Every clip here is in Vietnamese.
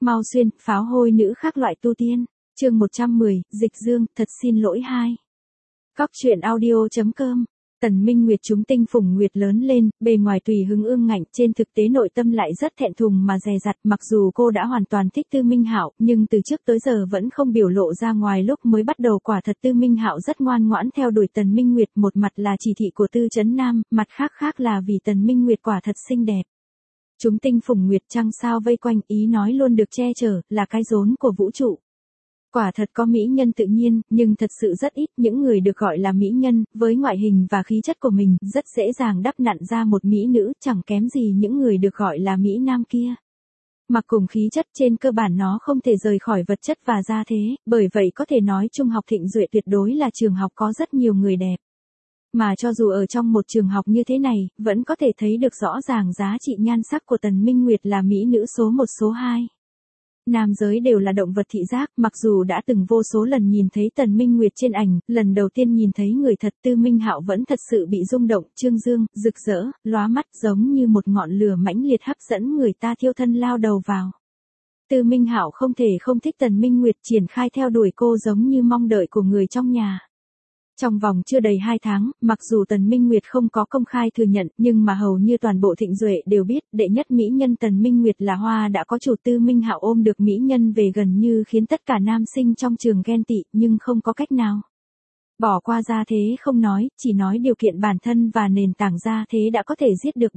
Mau xuyên, pháo hôi nữ khác loại tu tiên. Chương 110, Dịch Dương, thật xin lỗi hai. Góc truyện audio.com. Tần Minh Nguyệt chúng tinh phùng nguyệt lớn lên, bề ngoài tùy hứng ương ngạnh, trên thực tế nội tâm lại rất thẹn thùng mà dè dặt, mặc dù cô đã hoàn toàn thích Tư Minh Hạo, nhưng từ trước tới giờ vẫn không biểu lộ ra ngoài. Lúc mới bắt đầu quả thật Tư Minh Hạo rất ngoan ngoãn theo đuổi Tần Minh Nguyệt, một mặt là chỉ thị của Tư Chấn Nam, mặt khác là vì Tần Minh Nguyệt quả thật xinh đẹp. Chúng tinh phùng nguyệt trăng sao vây quanh, ý nói luôn được che chở, là cái rốn của vũ trụ. Quả thật có mỹ nhân tự nhiên, nhưng thật sự rất ít những người được gọi là mỹ nhân, với ngoại hình và khí chất của mình, rất dễ dàng đắp nặn ra một mỹ nữ, chẳng kém gì những người được gọi là mỹ nam kia. Mặc cùng khí chất trên cơ bản nó không thể rời khỏi vật chất và gia thế, bởi vậy có thể nói Trung học Thịnh Duệ tuyệt đối là trường học có rất nhiều người đẹp. Mà cho dù ở trong một trường học như thế này, vẫn có thể thấy được rõ ràng giá trị nhan sắc của Tần Minh Nguyệt là mỹ nữ số 1 số 2. Nam giới đều là động vật thị giác, mặc dù đã từng vô số lần nhìn thấy Tần Minh Nguyệt trên ảnh, lần đầu tiên nhìn thấy người thật Tư Minh Hạo vẫn thật sự bị rung động, trương dương, rực rỡ, lóa mắt giống như một ngọn lửa mãnh liệt hấp dẫn người ta thiêu thân lao đầu vào. Tư Minh Hạo không thể không thích Tần Minh Nguyệt, triển khai theo đuổi cô giống như mong đợi của người trong nhà. Trong vòng chưa đầy 2 tháng, mặc dù Tần Minh Nguyệt không có công khai thừa nhận, nhưng mà hầu như toàn bộ Thịnh Duệ đều biết, đệ nhất mỹ nhân Tần Minh Nguyệt là hoa đã có chủ. Tư Minh Hạo ôm được mỹ nhân về gần như khiến tất cả nam sinh trong trường ghen tị, nhưng không có cách nào. Bỏ qua gia thế không nói, chỉ nói điều kiện bản thân và nền tảng gia thế đã có thể giết được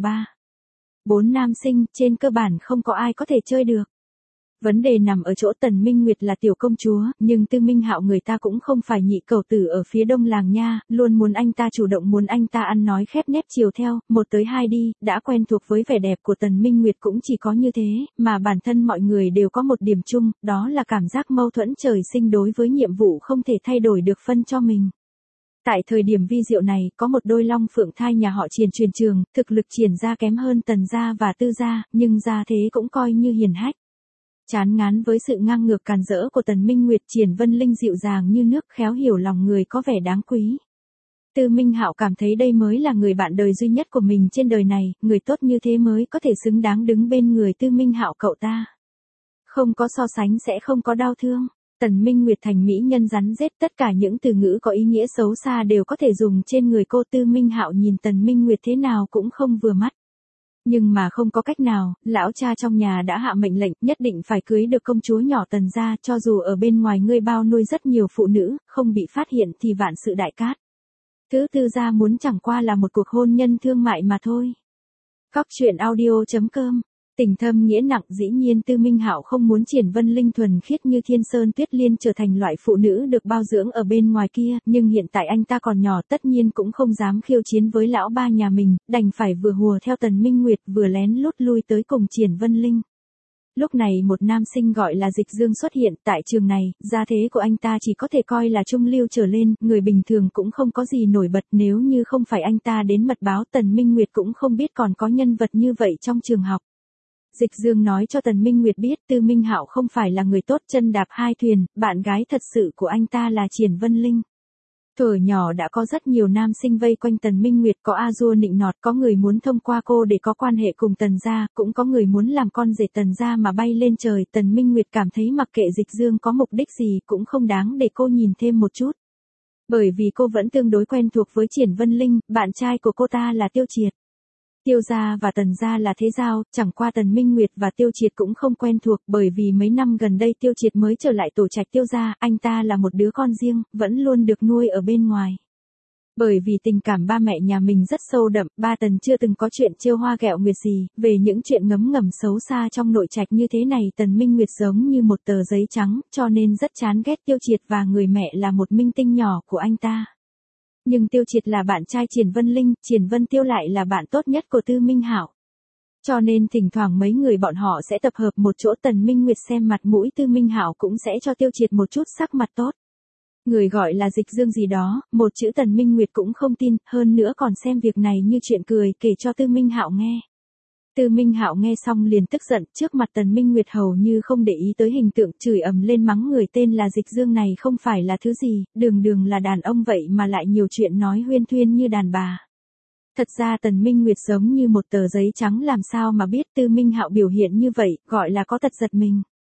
4 nam sinh, trên cơ bản không có ai có thể chơi được. Vấn đề nằm ở chỗ Tần Minh Nguyệt là tiểu công chúa, nhưng Tư Minh Hạo người ta cũng không phải nhị cẩu tử ở phía đông làng nha, luôn muốn anh ta chủ động, muốn anh ta ăn nói khép nép chiều theo, 1 tới 2 đi, đã quen thuộc với vẻ đẹp của Tần Minh Nguyệt cũng chỉ có như thế, mà bản thân mọi người đều có một điểm chung, đó là cảm giác mâu thuẫn trời sinh đối với nhiệm vụ không thể thay đổi được phân cho mình. Tại thời điểm vi diệu này, có một đôi long phượng thai nhà họ Triển truyền trường, thực lực Triển gia kém hơn Tần gia và Tư gia, nhưng gia thế cũng coi như hiền hách. Chán ngán với sự ngang ngược càn rỡ của Tần Minh Nguyệt, Triển Vân Linh dịu dàng như nước, khéo hiểu lòng người, có vẻ đáng quý. Tư Minh Hạo cảm thấy đây mới là người bạn đời duy nhất của mình trên đời này, người tốt như thế mới có thể xứng đáng đứng bên người Tư Minh Hạo cậu ta. Không có so sánh sẽ không có đau thương. Tần Minh Nguyệt thành mỹ nhân rắn rết, tất cả những từ ngữ có ý nghĩa xấu xa đều có thể dùng trên người cô. Tư Minh Hạo nhìn Tần Minh Nguyệt thế nào cũng không vừa mắt. Nhưng mà không có cách nào, lão cha trong nhà đã hạ mệnh lệnh, nhất định phải cưới được công chúa nhỏ Tần gia, cho dù ở bên ngoài ngươi bao nuôi rất nhiều phụ nữ, không bị phát hiện thì vạn sự đại cát. Thứ Tư gia muốn chẳng qua là một cuộc hôn nhân thương mại mà thôi. Góc truyện audio.com. Tình thâm nghĩa nặng, dĩ nhiên Tư Minh Hạo không muốn Triển Vân Linh thuần khiết như Thiên Sơn Tuyết Liên trở thành loại phụ nữ được bao dưỡng ở bên ngoài kia, nhưng hiện tại anh ta còn nhỏ, tất nhiên cũng không dám khiêu chiến với lão ba nhà mình, đành phải vừa hùa theo Tần Minh Nguyệt vừa lén lút lui tới cùng Triển Vân Linh. Lúc này một nam sinh gọi là Dịch Dương xuất hiện tại trường này, gia thế của anh ta chỉ có thể coi là trung lưu trở lên, người bình thường cũng không có gì nổi bật, nếu như không phải anh ta đến mật báo Tần Minh Nguyệt cũng không biết còn có nhân vật như vậy trong trường học. Dịch Dương nói cho Tần Minh Nguyệt biết Tư Minh Hạo không phải là người tốt, chân đạp hai thuyền, bạn gái thật sự của anh ta là Triển Vân Linh. Thuở nhỏ đã có rất nhiều nam sinh vây quanh Tần Minh Nguyệt, có a dua nịnh nọt, có người muốn thông qua cô để có quan hệ cùng Tần gia, cũng có người muốn làm con rể Tần gia mà bay lên trời. Tần Minh Nguyệt cảm thấy mặc kệ Dịch Dương có mục đích gì cũng không đáng để cô nhìn thêm một chút. Bởi vì cô vẫn tương đối quen thuộc với Triển Vân Linh, bạn trai của cô ta là Tiêu Triệt. Tiêu gia và Tần gia là thế giao, chẳng qua Tần Minh Nguyệt và Tiêu Triệt cũng không quen thuộc, bởi vì mấy năm gần đây Tiêu Triệt mới trở lại tổ trạch Tiêu gia, anh ta là một đứa con riêng, vẫn luôn được nuôi ở bên ngoài. Bởi vì tình cảm ba mẹ nhà mình rất sâu đậm, ba Tần chưa từng có chuyện trêu hoa ghẹo nguyệt gì, về những chuyện ngấm ngầm xấu xa trong nội trạch như thế này Tần Minh Nguyệt giống như một tờ giấy trắng, cho nên rất chán ghét Tiêu Triệt và người mẹ là một minh tinh nhỏ của anh ta. Nhưng Tiêu Triệt là bạn trai Triển Vân Linh, Triển Vân Tiêu lại là bạn tốt nhất của Tư Minh Hạo. Cho nên thỉnh thoảng mấy người bọn họ sẽ tập hợp một chỗ, Tần Minh Nguyệt xem mặt mũi Tư Minh Hạo cũng sẽ cho Tiêu Triệt một chút sắc mặt tốt. Người gọi là Dịch Dương gì đó, một chữ Tần Minh Nguyệt cũng không tin, hơn nữa còn xem việc này như chuyện cười kể cho Tư Minh Hạo nghe. Tư Minh Hạo nghe xong liền tức giận, trước mặt Tần Minh Nguyệt hầu như không để ý tới hình tượng, chửi ầm lên mắng người tên là Dịch Dương này không phải là thứ gì, đường đường là đàn ông vậy mà lại nhiều chuyện nói huyên thuyên như đàn bà. Thật ra Tần Minh Nguyệt giống như một tờ giấy trắng, làm sao mà biết Tư Minh Hạo biểu hiện như vậy, gọi là có tật giật mình.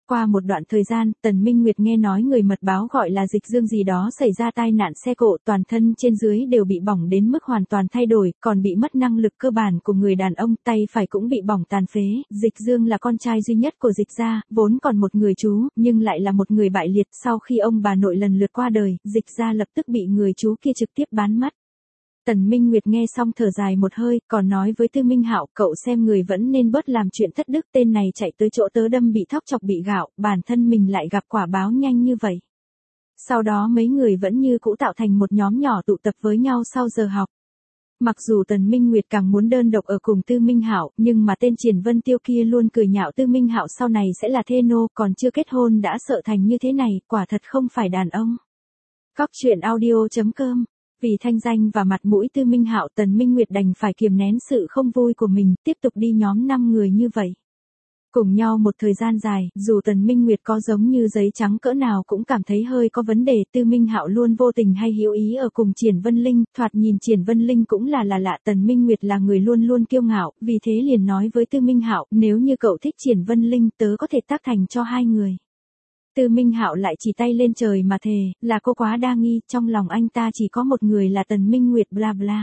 Qua một đoạn thời gian, Tần Minh Nguyệt nghe nói người mật báo gọi là Dịch Dương gì đó xảy ra tai nạn xe cộ, toàn thân trên dưới đều bị bỏng đến mức hoàn toàn thay đổi, còn bị mất năng lực cơ bản của người đàn ông, tay phải cũng bị bỏng tàn phế. Dịch Dương là con trai duy nhất của Dịch gia, vốn còn một người chú, nhưng lại là một người bại liệt. Sau khi ông bà nội lần lượt qua đời, Dịch gia lập tức bị người chú kia trực tiếp bán mất. Tần Minh Nguyệt nghe xong thở dài một hơi, còn nói với Tư Minh Hạo, cậu xem người vẫn nên bớt làm chuyện thất đức, tên này chạy tới chỗ tớ đâm bị thóc chọc bị gạo, bản thân mình lại gặp quả báo nhanh như vậy. Sau đó mấy người vẫn như cũ tạo thành một nhóm nhỏ tụ tập với nhau sau giờ học. Mặc dù Tần Minh Nguyệt càng muốn đơn độc ở cùng Tư Minh Hạo, nhưng mà tên Triển Vân Tiêu kia luôn cười nhạo Tư Minh Hạo sau này sẽ là thê nô, còn chưa kết hôn đã sợ thành như thế này, quả thật không phải đàn ông. Cóc truyện audio.com. Vì thanh danh và mặt mũi Tư Minh Hạo, Tần Minh Nguyệt đành phải kiềm nén sự không vui của mình, tiếp tục đi nhóm 5 người như vậy. Cùng nhau một thời gian dài, dù Tần Minh Nguyệt có giống như giấy trắng cỡ nào cũng cảm thấy hơi có vấn đề. Tư Minh Hạo luôn vô tình hay hữu ý ở cùng Triển Vân Linh, thoạt nhìn Triển Vân Linh cũng là lạ. Tần Minh Nguyệt là người luôn luôn kiêu ngạo, vì thế liền nói với Tư Minh Hạo, nếu như cậu thích Triển Vân Linh, tớ có thể tác thành cho hai người. Tư Minh Hạo lại chỉ tay lên trời mà thề, là cô quá đa nghi, trong lòng anh ta chỉ có một người là Tần Minh Nguyệt bla bla.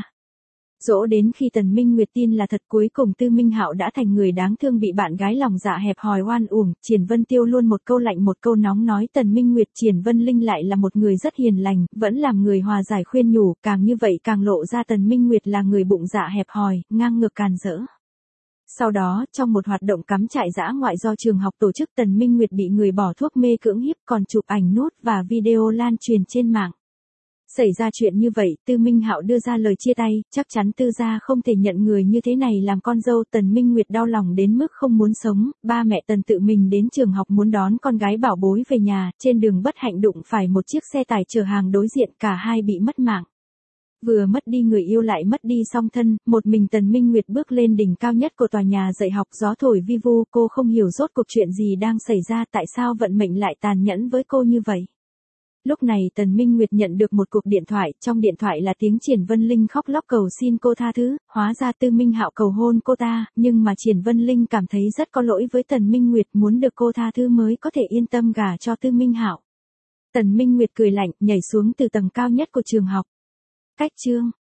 Dỗ đến khi Tần Minh Nguyệt tin là thật, cuối cùng Tư Minh Hạo đã thành người đáng thương bị bạn gái lòng dạ hẹp hòi oan uổng. Triển Vân Tiêu luôn một câu lạnh một câu nóng nói Tần Minh Nguyệt. Triển Vân Linh lại là một người rất hiền lành, vẫn làm người hòa giải khuyên nhủ, càng như vậy càng lộ ra Tần Minh Nguyệt là người bụng dạ hẹp hòi, ngang ngược càn rỡ. Sau đó, trong một hoạt động cắm trại dã ngoại do trường học tổ chức, Tần Minh Nguyệt bị người bỏ thuốc mê cưỡng hiếp, còn chụp ảnh nốt và video lan truyền trên mạng. Xảy ra chuyện như vậy, Tư Minh Hạo đưa ra lời chia tay, chắc chắn Tư gia không thể nhận người như thế này làm con dâu. Tần Minh Nguyệt đau lòng đến mức không muốn sống, ba mẹ Tần tự mình đến trường học muốn đón con gái bảo bối về nhà, trên đường bất hạnh đụng phải một chiếc xe tải chở hàng đối diện, cả hai bị mất mạng. Vừa mất đi người yêu lại mất đi song thân, một mình Tần Minh Nguyệt bước lên đỉnh cao nhất của tòa nhà dạy học, gió thổi vi vu, cô không hiểu rốt cuộc chuyện gì đang xảy ra, tại sao vận mệnh lại tàn nhẫn với cô như vậy. Lúc này Tần Minh Nguyệt nhận được một cuộc điện thoại, trong điện thoại là tiếng Triển Vân Linh khóc lóc cầu xin cô tha thứ, hóa ra Tư Minh Hạo cầu hôn cô ta, nhưng mà Triển Vân Linh cảm thấy rất có lỗi với Tần Minh Nguyệt, muốn được cô tha thứ mới có thể yên tâm gả cho Tư Minh Hạo. Tần Minh Nguyệt cười lạnh, nhảy xuống từ tầng cao nhất của trường học. Cách chương